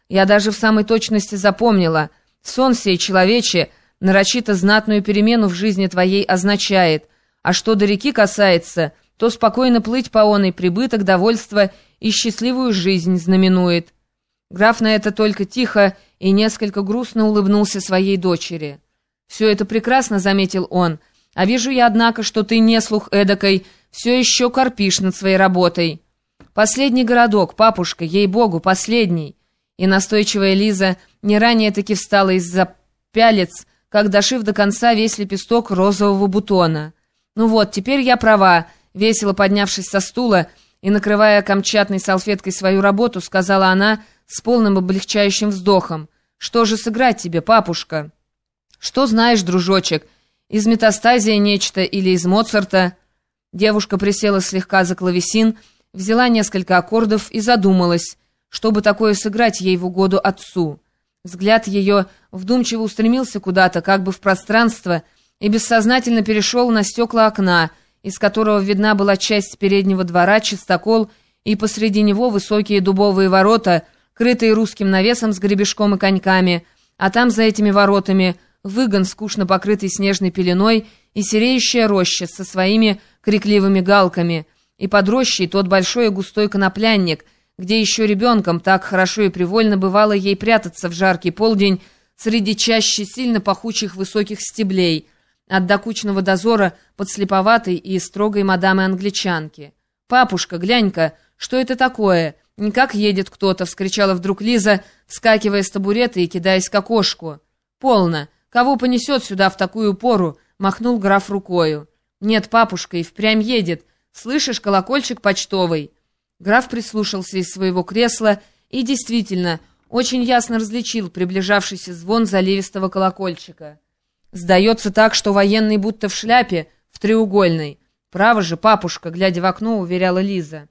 Я даже в самой точности запомнила. Сон сей, человече, нарочито знатную перемену в жизни твоей означает. А что до реки касается, то спокойно плыть по оной прибыток, довольство и счастливую жизнь знаменует». Граф на это только тихо и несколько грустно улыбнулся своей дочери. «Все это прекрасно», — заметил он, — «а вижу я, однако, что ты, не слух эдакой, все еще корпишь над своей работой». «Последний городок, папушка, ей-богу, последний». И настойчивая Лиза не ранее-таки встала из-за пялец, как дошив до конца весь лепесток розового бутона. «Ну вот, теперь я права», — весело поднявшись со стула и накрывая камчатной салфеткой свою работу, сказала она с полным облегчающим вздохом. «Что же сыграть тебе, папушка?» «Что знаешь, дружочек, из метастазия нечто или из Моцарта?» Девушка присела слегка за клавесин, взяла несколько аккордов и задумалась, чтобы такое сыграть ей в угоду отцу. Взгляд ее вдумчиво устремился куда-то, как бы в пространство, и бессознательно перешел на стекла окна, из которого видна была часть переднего двора, чистокол, и посреди него высокие дубовые ворота, крытые русским навесом с гребешком и коньками, а там за этими воротами выгон, скучно покрытый снежной пеленой, и сереющая роща со своими крикливыми галками, и под рощей тот большой и густой коноплянник, где еще ребенком так хорошо и привольно бывало ей прятаться в жаркий полдень среди чащи сильно пахучих высоких стеблей, от докучного дозора подслеповатой и строгой мадамы-англичанки. «Папушка, глянь-ка, что это такое? Никак едет кто-то!» — вскричала вдруг Лиза, вскакивая с табурета и кидаясь к окошку. «Полно! Кого понесет сюда в такую пору?» — махнул граф рукою. «Нет, папушка, и впрямь едет. Слышишь, колокольчик почтовый?» Граф прислушался из своего кресла и действительно очень ясно различил приближавшийся звон заливистого колокольчика. «Сдается так, что военный будто в шляпе, в треугольной. Право же, папушка», — глядя в окно, уверяла Лиза.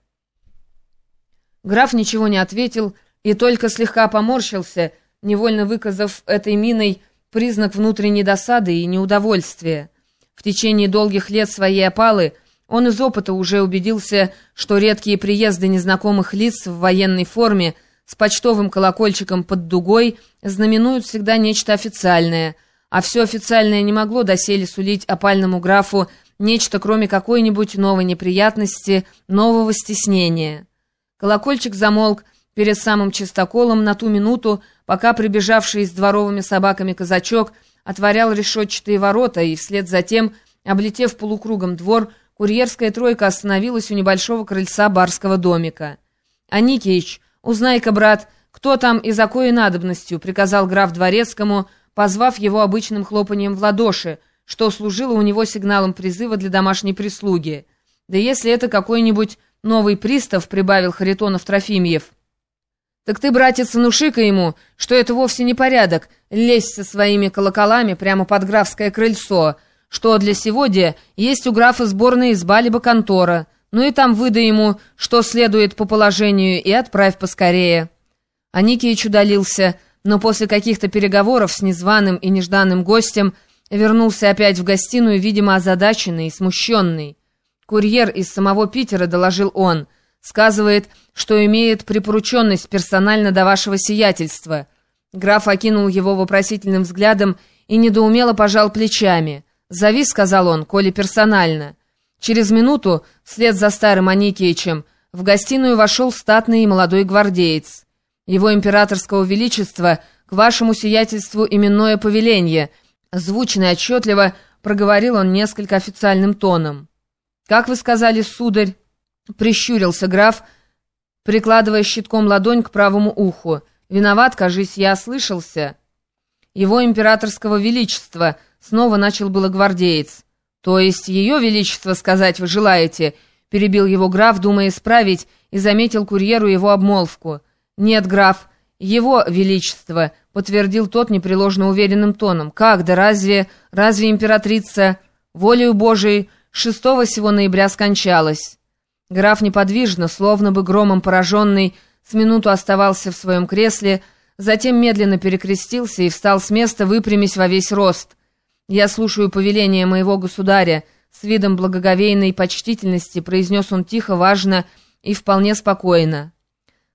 Граф ничего не ответил и только слегка поморщился, невольно выказав этой миной признак внутренней досады и неудовольствия. В течение долгих лет своей опалы он из опыта уже убедился, что редкие приезды незнакомых лиц в военной форме с почтовым колокольчиком под дугой знаменуют всегда нечто официальное, а все официальное не могло доселе сулить опальному графу нечто, кроме какой-нибудь новой неприятности, нового стеснения. Колокольчик замолк перед самым чистоколом на ту минуту, пока прибежавший с дворовыми собаками казачок отворял решетчатые ворота, и вслед за тем, облетев полукругом двор, курьерская тройка остановилась у небольшого крыльца барского домика. «Аникеич, узнай-ка, брат, кто там и за коей надобностью», — приказал граф дворецкому, позвав его обычным хлопанием в ладоши, что служило у него сигналом призыва для домашней прислуги. «Да если это какой-нибудь новый пристав», — прибавил Харитонов Трофимьев, «так ты, братец, внуши-ка ему, что это вовсе не порядок, лезть со своими колоколами прямо под графское крыльцо, что для сегодня есть у графа сборная изба либо контора, ну и там выдай ему, что следует по положению, и отправь поскорее». Аникеич удалился, но после каких-то переговоров с незваным и нежданным гостем вернулся опять в гостиную, видимо, озадаченный и смущенный. «Курьер из самого Питера», — доложил он, — «сказывает, что имеет припорученность персонально до вашего сиятельства». Граф окинул его вопросительным взглядом и недоумело пожал плечами. «Зови», — сказал он, — «коли персонально». Через минуту, вслед за старым Аникеичем, в гостиную вошел статный и молодой гвардеец. «Его императорского величества к вашему сиятельству именное повеление», — звучно и отчетливо проговорил он несколько официальным тоном. «Как вы сказали, сударь?» — прищурился граф, прикладывая щитком ладонь к правому уху. «Виноват, кажись, я ослышался». «Его императорского величества», — снова начал было гвардеец. «То есть ее величество сказать вы желаете?» — перебил его граф, думая исправить, и заметил курьеру его обмолвку. «Нет, граф, его величество», — подтвердил тот непреложно уверенным тоном. «Как, да разве императрица волею Божией 6 сего ноября скончалась?» Граф неподвижно, словно бы громом пораженный, с минуту оставался в своем кресле, затем медленно перекрестился и встал с места, выпрямясь во весь рост. «Я слушаю повеление моего государя», — с видом благоговейной почтительности произнес он тихо, важно и вполне спокойно.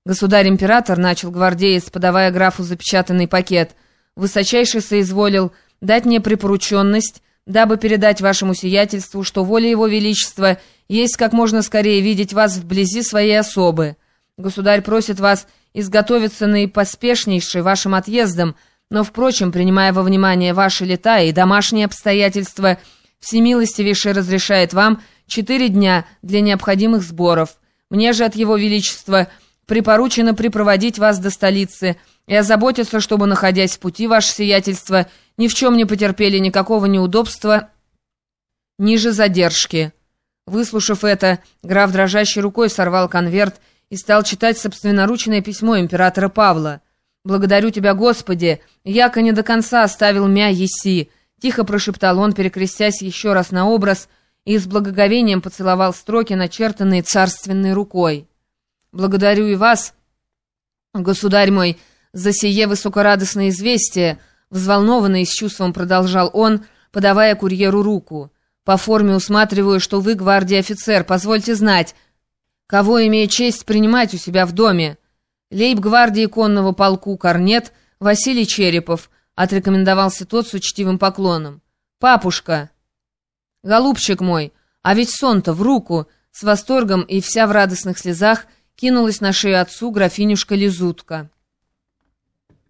«Государь-император», — начал гвардеец, подавая графу запечатанный пакет, — «высочайше соизволил дать мне припорученность, дабы передать вашему сиятельству, что воля его величества есть как можно скорее видеть вас вблизи своей особы. Государь просит вас изготовиться наипоспешнейший вашим отъездом, но, впрочем, принимая во внимание ваши лета и домашние обстоятельства, всемилостивейше разрешает вам 4 дня для необходимых сборов. Мне же от его величества припоручено припроводить вас до столицы и озаботиться, чтобы, находясь в пути, ваше сиятельство ни в чем не потерпели никакого неудобства ниже задержки». Выслушав это, граф дрожащей рукой сорвал конверт и стал читать собственноручное письмо императора Павла. «Благодарю тебя, Господи, яко не до конца оставил мя еси», — тихо прошептал он, перекрестясь еще раз на образ, и с благоговением поцеловал строки, начертанные царственной рукой. «Благодарю и вас, государь мой, за сие высокорадостное известие», — взволнованно и с чувством продолжал он, подавая курьеру руку. «По форме усматриваю, что вы гвардии офицер. Позвольте знать, кого имею честь принимать у себя в доме». «Лейб-гвардии конного полку корнет Василий Черепов», — отрекомендовался тот с учтивым поклоном. «Папушка!» «Голубчик мой, а ведь сон-то в руку!» С восторгом и вся в радостных слезах кинулась на шею отцу графинюшка Лизутка.